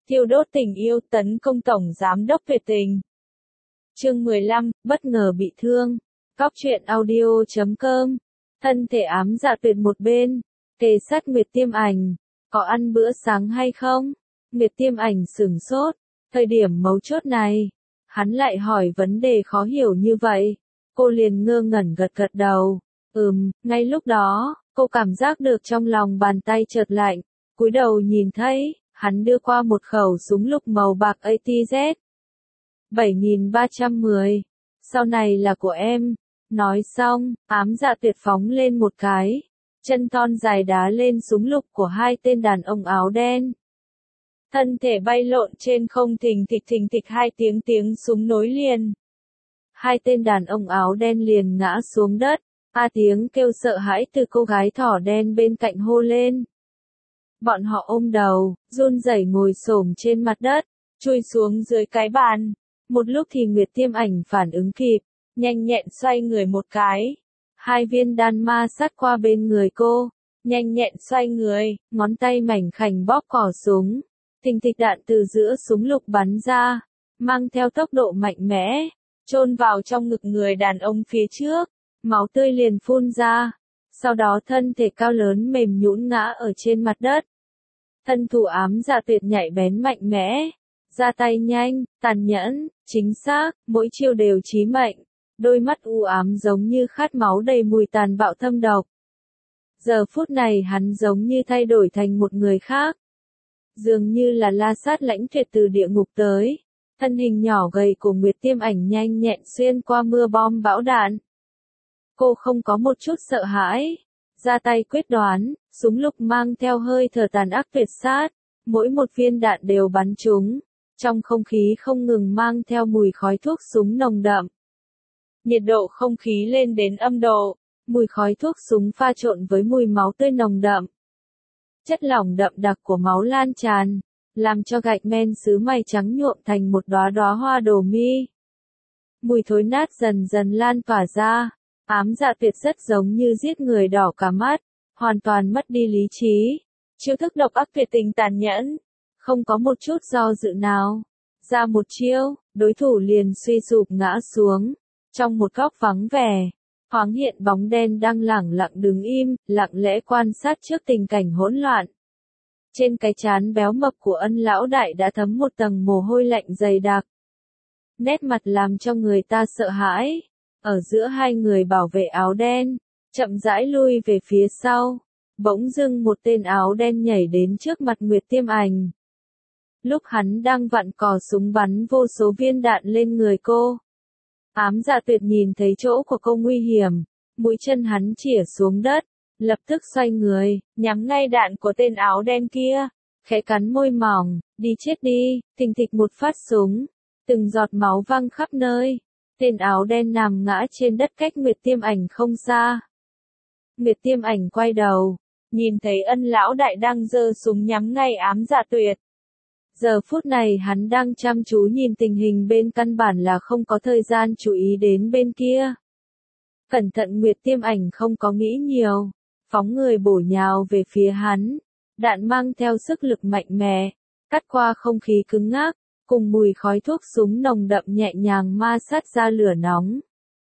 Thiêu đốt tình yêu tấn công Tổng Giám đốc Việt Tình. Chương 15, bất ngờ bị thương. Cóc truyện audio.com. Thân thể ám dạ tuyệt một bên, kề sát Nguyệt Tiêm Ảnh. Có ăn bữa sáng hay không? Nguyệt Tiêm Ảnh sửng sốt. Thời điểm mấu chốt này, hắn lại hỏi vấn đề khó hiểu như vậy. Cô liền ngơ ngẩn gật gật đầu. Ngay lúc đó, cô cảm giác được trong lòng bàn tay chợt lạnh. Cúi đầu nhìn thấy, hắn đưa qua một khẩu súng lục màu bạc ATZ. 7310. Sau này là của em. Nói xong, ám dạ tuyệt phóng lên một cái. Chân thon dài đá lên súng lục của hai tên đàn ông áo đen. Thân thể bay lộn trên không thình thịch hai tiếng súng nối liền. Hai tên đàn ông áo đen liền ngã xuống đất. Tiếng kêu sợ hãi từ cô gái thỏ đen bên cạnh hô lên. Bọn họ ôm đầu, run rẩy ngồi xổm trên mặt đất, chui xuống dưới cái bàn. Một lúc thì Nguyệt Tiêm Ảnh phản ứng kịp, nhanh nhẹn xoay người một cái. Hai viên đan ma sát qua bên người cô, nhanh nhẹn xoay người, ngón tay mảnh khảnh bóp cò súng. Thình thịch đạn từ giữa súng lục bắn ra, mang theo tốc độ mạnh mẽ, chôn vào trong ngực người đàn ông phía trước, máu tươi liền phun ra. Sau đó thân thể cao lớn mềm nhũn ngã ở trên mặt đất. Thân thủ ám dạ tuyệt nhạy bén mạnh mẽ, ra tay nhanh, tàn nhẫn, chính xác, mỗi chiêu đều chí mệnh. Đôi mắt u ám giống như khát máu đầy mùi tàn bạo thâm độc. Giờ phút này hắn giống như thay đổi thành một người khác. Dường như là la sát lãnh tuyệt từ địa ngục tới. Thân hình nhỏ gầy của Nguyệt Tiêm Ảnh nhanh nhẹn xuyên qua mưa bom bão đạn. Cô không có một chút sợ hãi. Ra tay quyết đoán, súng lục mang theo hơi thở tàn ác tuyệt sát. Mỗi một viên đạn đều bắn trúng. Trong không khí không ngừng mang theo mùi khói thuốc súng nồng đậm. Nhiệt độ không khí lên đến âm độ. Mùi khói thuốc súng pha trộn với mùi máu tươi nồng đậm. Chất lỏng đậm đặc của máu lan tràn, làm cho gạch men sứ mày trắng nhuộm thành một đóa đóa hoa đổ mi. Mùi thối nát dần dần lan tỏa ra. Ám dạ tuyệt rất giống như giết người đỏ cả mắt, hoàn toàn mất đi lý trí. Chiêu thức độc ác tuyệt tình tàn nhẫn, không có một chút do dự nào. Ra một chiêu, đối thủ liền suy sụp ngã xuống. Trong một góc vắng vẻ, thoáng hiện bóng đen đang lẳng lặng đứng im, lặng lẽ quan sát trước tình cảnh hỗn loạn. Trên cái trán béo mập của Ân lão đại đã thấm một tầng mồ hôi lạnh dày đặc. Nét mặt làm cho người ta sợ hãi. Ở giữa hai người bảo vệ áo đen, chậm rãi lui về phía sau. Bỗng dưng một tên áo đen nhảy đến trước mặt Nguyệt Tiêm Ảnh. Lúc hắn đang vặn cò súng bắn vô số viên đạn lên người cô. Ám dạ tuyệt nhìn thấy chỗ của cô nguy hiểm, mũi chân hắn chĩa xuống đất, lập tức xoay người, nhắm ngay đạn của tên áo đen kia, khẽ cắn môi mỏng, đi chết đi, thình thịch một phát súng, từng giọt máu văng khắp nơi. Tên áo đen nằm ngã trên đất cách Nguyệt Tiêm Ảnh không xa. Nguyệt Tiêm Ảnh quay đầu, nhìn thấy Ân lão đại đang giơ súng nhắm ngay ám dạ tuyệt. Giờ phút này hắn đang chăm chú nhìn tình hình bên, căn bản là không có thời gian chú ý đến bên kia. Cẩn thận Nguyệt Tiêm Ảnh không có nghĩ nhiều, phóng người bổ nhào về phía hắn. Đạn mang theo sức lực mạnh mẽ, cắt qua không khí cứng ngắc, cùng mùi khói thuốc súng nồng đậm nhẹ nhàng ma sát ra lửa nóng.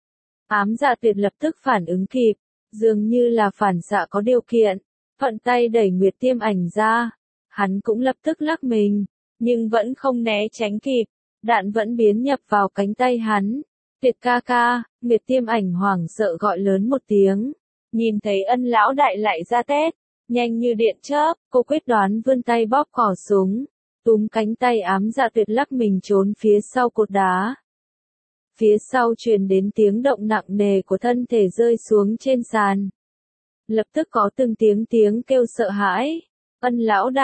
Ám dạ tuyệt lập tức phản ứng kịp, dường như là phản xạ có điều kiện, thuận tay đẩy Nguyệt Tiêm Ảnh ra. Hắn cũng lập tức lắc mình, nhưng vẫn không né tránh kịp, đạn vẫn biến nhập vào cánh tay hắn. Tuyệt ca ca, Nguyệt Tiêm Ảnh hoảng sợ gọi lớn một tiếng. Nhìn thấy Ân lão đại lại ra tét, nhanh như điện chớp, cô quyết đoán vươn tay bóp cò súng, túm cánh tay ám dạ tuyệt lắc mình trốn phía sau cột đá. Phía sau truyền đến tiếng động nặng nề của thân thể rơi xuống trên sàn. Lập tức có từng tiếng kêu sợ hãi. Ân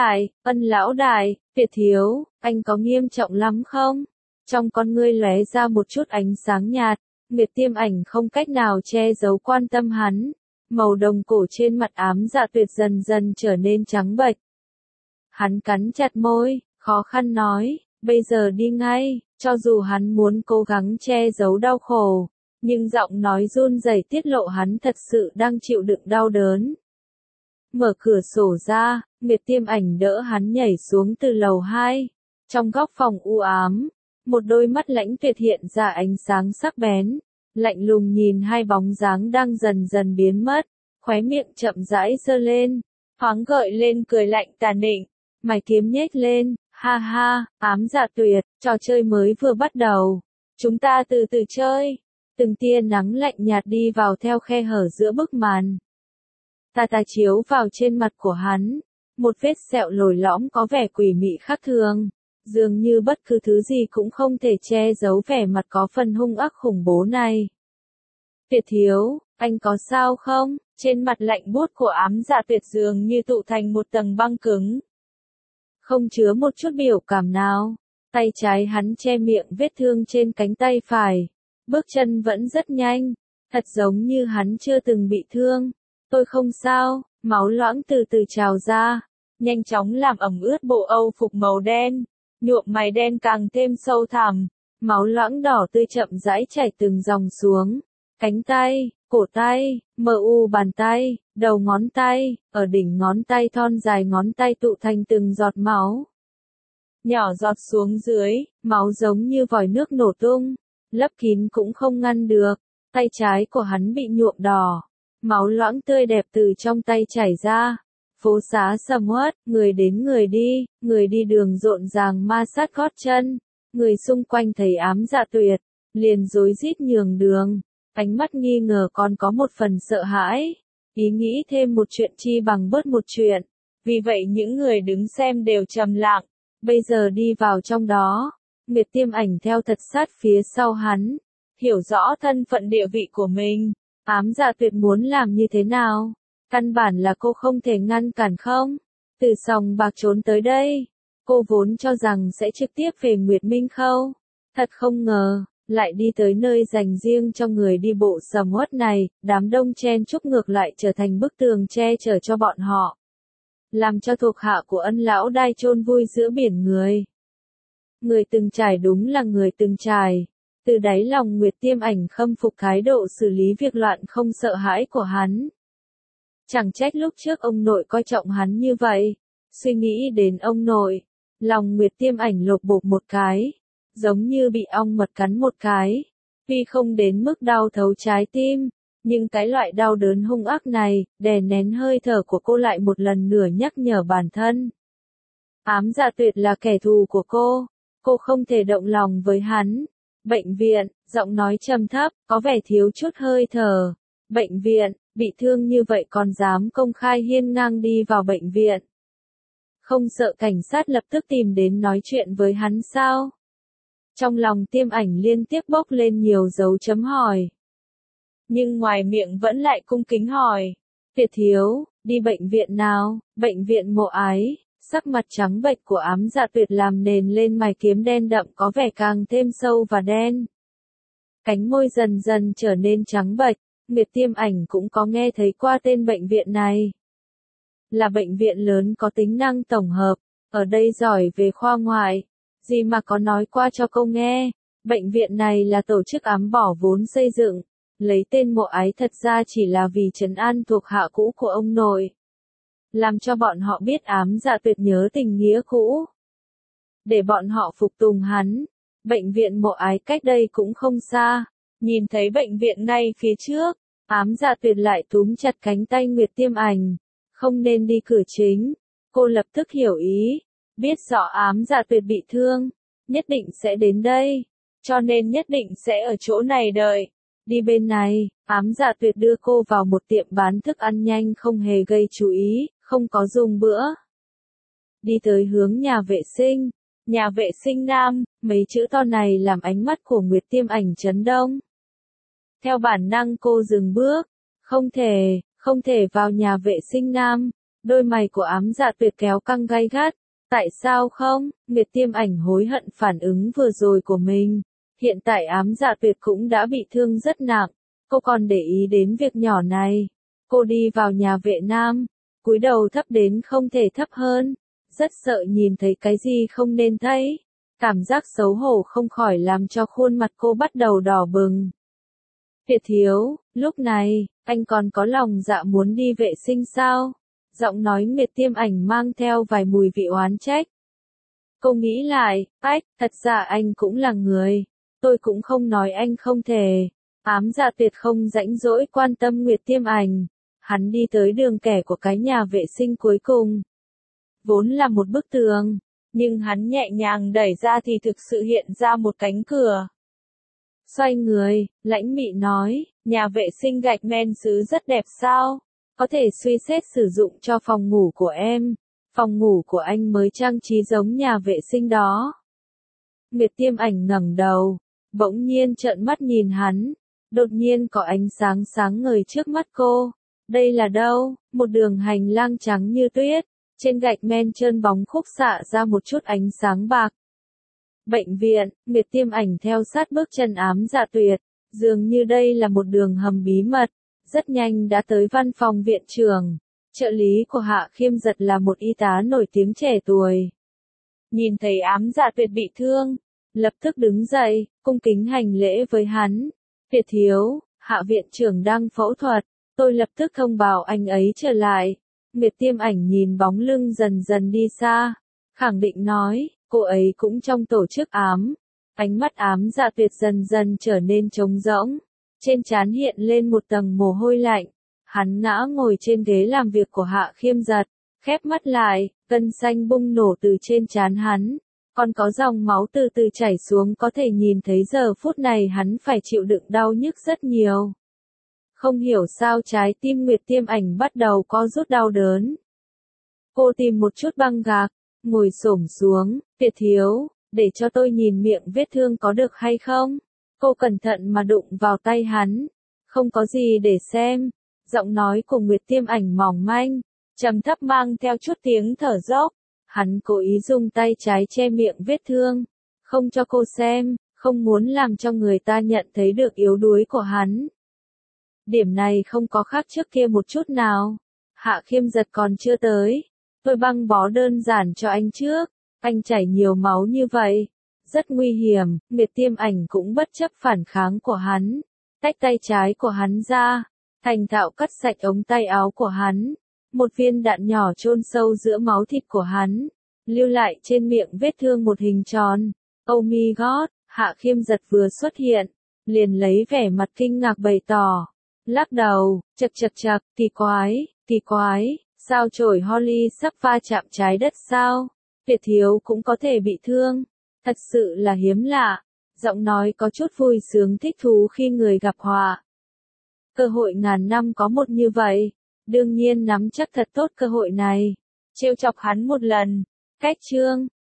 lão đại, Tuyệt thiếu, anh có nghiêm trọng lắm không? Trong con ngươi lóe ra một chút ánh sáng nhạt, Nguyệt Tiêm Ảnh không cách nào che giấu quan tâm hắn. Màu đồng cổ trên mặt ám dạ tuyệt dần dần trở nên trắng bệch. Hắn cắn chặt môi, khó khăn nói, bây giờ đi ngay. Cho dù hắn muốn cố gắng che giấu đau khổ, nhưng giọng nói run rẩy tiết lộ hắn thật sự đang chịu đựng đau đớn. Mở cửa sổ ra, Nguyệt Tiêm Ảnh đỡ hắn nhảy xuống từ lầu 2. Trong góc phòng u ám, một đôi mắt lãnh tuyệt hiện ra ánh sáng sắc bén, lạnh lùng nhìn hai bóng dáng đang dần dần biến mất, khóe miệng chậm rãi giơ lên, thoáng gợi lên cười lạnh tà nịnh, mày kiếm nhếch lên, ha ha, Ám Dạ Tuyệt, trò chơi mới vừa bắt đầu, chúng ta từ từ chơi. Từng tia nắng lạnh nhạt đi vào theo khe hở giữa bức màn. Tà tà chiếu vào trên mặt của hắn, một vết sẹo lồi lõm có vẻ quỷ mị khác thường, dường như bất cứ thứ gì cũng không thể che giấu vẻ mặt có phần hung ác khủng bố này. Tuyệt thiếu, anh có sao không? Trên mặt lạnh buốt của Ám Dạ Tuyệt dường như tụ thành một tầng băng cứng. Không chứa một chút biểu cảm nào, tay trái hắn che miệng vết thương trên cánh tay phải. Bước chân vẫn rất nhanh, thật giống như hắn chưa từng bị thương. Tôi không sao, máu loãng từ từ trào ra, nhanh chóng làm ẩm ướt bộ âu phục màu đen, nhuộm mày đen càng thêm sâu thẳm, máu loãng đỏ tươi chậm rãi chảy từng dòng xuống, cánh tay, cổ tay, bàn tay, đầu ngón tay, ở đỉnh ngón tay thon dài ngón tay tụ thành từng giọt máu. Nhỏ giọt xuống dưới, máu giống như vòi nước nổ tung. Lấp kín cũng không ngăn được, tay trái của hắn bị nhuộm đỏ, máu loãng tươi đẹp từ trong tay chảy ra. Phố xá sầm uất, người đến người đi đường rộn ràng ma sát gót chân, người xung quanh thấy Ám Dạ Tuyệt, liền rối rít nhường đường, ánh mắt nghi ngờ còn có một phần sợ hãi, ý nghĩ thêm một chuyện chi bằng bớt một chuyện, vì vậy những người đứng xem đều trầm lặng, bây giờ đi vào trong đó. Nguyệt Tiêm Ảnh theo thật sát phía sau hắn, hiểu rõ thân phận địa vị của mình, Ám Dạ Tuyệt muốn làm như thế nào, căn bản là cô không thể ngăn cản không, từ sòng bạc trốn tới đây, cô vốn cho rằng sẽ trực tiếp về Nguyệt Minh Khâu, thật không ngờ, lại đi tới nơi dành riêng cho người đi bộ sầm uất này, đám đông chen chúc ngược lại trở thành bức tường che chở cho bọn họ, làm cho thuộc hạ của Ân lão đai chôn vui giữa biển người. Người từng trải đúng là người từng trải. Từ đáy lòng Nguyệt Tiêm Ảnh khâm phục thái độ xử lý việc loạn không sợ hãi của hắn. Chẳng trách lúc trước ông nội coi trọng hắn như vậy. Suy nghĩ đến ông nội, lòng Nguyệt Tiêm Ảnh lột bột một cái, giống như bị ong mật cắn một cái. Tuy không đến mức đau thấu trái tim, nhưng cái loại đau đớn hung ác này, đè nén hơi thở của cô lại một lần nữa nhắc nhở bản thân. Ám Dạ Tuyệt là kẻ thù của cô không thể động lòng với hắn. Bệnh viện, giọng nói trầm thấp, có vẻ thiếu chút hơi thở. Bệnh viện, bị thương như vậy còn dám công khai hiên ngang đi vào bệnh viện. Không sợ cảnh sát lập tức tìm đến nói chuyện với hắn sao? Trong lòng Tiêm Ảnh liên tiếp bốc lên nhiều dấu chấm hỏi. Nhưng ngoài miệng vẫn lại cung kính hỏi. Tuyệt thiếu, đi bệnh viện nào? Bệnh viện Mộ Ái. Sắc mặt trắng bệch của Ám Dạ Tuyệt làm nền lên mày kiếm đen đậm có vẻ càng thêm sâu và đen. Cánh môi dần dần trở nên trắng bệch, Nguyệt Tiêm Ảnh cũng có nghe thấy qua tên bệnh viện này. Là bệnh viện lớn có tính năng tổng hợp, ở đây giỏi về khoa ngoại. Gì mà có nói qua cho cô nghe, bệnh viện này là tổ chức ám bỏ vốn xây dựng, lấy tên Mộ Ái thật ra chỉ là vì trấn an thuộc hạ cũ của ông nội. Làm cho bọn họ biết Ám Dạ Tuyệt nhớ tình nghĩa cũ. Để bọn họ phục tùng hắn. Bệnh viện Mộ Ái cách đây cũng không xa. Nhìn thấy bệnh viện ngay phía trước, Ám Dạ Tuyệt lại túm chặt cánh tay Nguyệt Tiêm Ảnh. Không nên đi cửa chính. Cô lập tức hiểu ý. Biết rõ Ám Dạ Tuyệt bị thương. Nhất định sẽ đến đây. Cho nên nhất định sẽ ở chỗ này đợi. Đi bên này, Ám Dạ Tuyệt đưa cô vào một tiệm bán thức ăn nhanh không hề gây chú ý. Không có dùng bữa. Đi tới hướng nhà vệ sinh nam, mấy chữ to này làm ánh mắt của Nguyệt Tiêm Ảnh chấn động. Theo bản năng cô dừng bước, không thể vào nhà vệ sinh nam, đôi mày của Ám Dạ Tuyệt kéo căng gay gắt. Tại sao không? Nguyệt Tiêm Ảnh hối hận phản ứng vừa rồi của mình. Hiện tại Ám Dạ Tuyệt cũng đã bị thương rất nặng, cô còn để ý đến việc nhỏ này. Cô đi vào nhà vệ nam. Cúi đầu thấp đến không thể thấp hơn, rất sợ nhìn thấy cái gì không nên thấy. Cảm giác xấu hổ không khỏi làm cho khuôn mặt cô bắt đầu đỏ bừng. Tuyệt thiếu, lúc này, anh còn có lòng dạ muốn đi vệ sinh sao? Giọng nói Nguyệt Tiêm Ảnh mang theo vài mùi vị oán trách. Cô nghĩ lại, thật ra anh cũng là người. Tôi cũng không nói anh không thể. Ám Dạ Tuyệt không rãnh rỗi quan tâm Nguyệt Tiêm Ảnh. Hắn đi tới đường kẻ của cái nhà vệ sinh cuối cùng. Vốn là một bức tường, nhưng hắn nhẹ nhàng đẩy ra thì thực sự hiện ra một cánh cửa. Xoay người, lãnh mị nói, nhà vệ sinh gạch men sứ rất đẹp sao? Có thể suy xét sử dụng cho phòng ngủ của em. Phòng ngủ của anh mới trang trí giống nhà vệ sinh đó. Nguyệt Tiêm Ảnh ngẩng đầu, bỗng nhiên trợn mắt nhìn hắn. Đột nhiên có ánh sáng sáng ngời trước mắt cô. Đây là đâu? Một đường hành lang trắng như tuyết. Trên gạch men trơn bóng khúc xạ ra một chút ánh sáng bạc. Bệnh viện, Nguyệt Tiêm Ảnh theo sát bước chân Ám Dạ Tuyệt. Dường như đây là một đường hầm bí mật. Rất nhanh đã tới văn phòng viện trưởng. Trợ lý của Hạ Khiêm Giật là một y tá nổi tiếng trẻ tuổi. Nhìn thấy Ám Dạ Tuyệt bị thương, lập tức đứng dậy, cung kính hành lễ với hắn. Tuyệt thiếu, Hạ viện trưởng đang phẫu thuật, tôi lập tức thông báo anh ấy trở lại. Nguyệt Tiêm Ảnh nhìn bóng lưng dần dần đi xa, khẳng định nói, cô ấy cũng trong tổ chức ám. Ánh mắt Ám Dạ Tuyệt dần dần trở nên trống rỗng, trên trán hiện lên một tầng mồ hôi lạnh. Hắn ngã ngồi trên ghế làm việc của Hạ Khiêm Giật, khép mắt lại, gân xanh bung nổ từ trên trán hắn. Còn có dòng máu từ từ chảy xuống, có thể nhìn thấy giờ phút này hắn phải chịu đựng đau nhức rất nhiều. Không hiểu sao trái tim Nguyệt Tiêm Ảnh bắt đầu co rút đau đớn. Cô tìm một chút băng gạc, ngồi xổm xuống, Tuyệt thiếu, để cho tôi nhìn miệng vết thương có được hay không? Cô cẩn thận mà đụng vào tay hắn. Không có gì để xem. Giọng nói của Nguyệt Tiêm Ảnh mỏng manh, trầm thấp mang theo chút tiếng thở dốc. Hắn cố ý dùng tay trái che miệng vết thương, không cho cô xem, không muốn làm cho người ta nhận thấy được yếu đuối của hắn. Điểm này không có khác trước kia một chút nào. Hạ Khiêm Giật còn chưa tới. Tôi băng bó đơn giản cho anh trước. Anh chảy nhiều máu như vậy. Rất nguy hiểm. Nguyệt Tiêm Ảnh cũng bất chấp phản kháng của hắn. Tách tay trái của hắn ra. Thành thạo cắt sạch ống tay áo của hắn. Một viên đạn nhỏ chôn sâu giữa máu thịt của hắn. Lưu lại trên miệng vết thương một hình tròn. Oh my god, Hạ Khiêm Giật vừa xuất hiện. Liền lấy vẻ mặt kinh ngạc bày tỏ. Lắc đầu, chật, kỳ quái, sao chổi Holly sắp va chạm trái đất sao? Tuyệt thiếu cũng có thể bị thương. Thật sự là hiếm lạ. Giọng nói có chút vui sướng thích thú khi người gặp họa. Cơ hội ngàn năm có một như vậy. Đương nhiên nắm chắc thật tốt cơ hội này. Trêu chọc hắn một lần. Cách chương.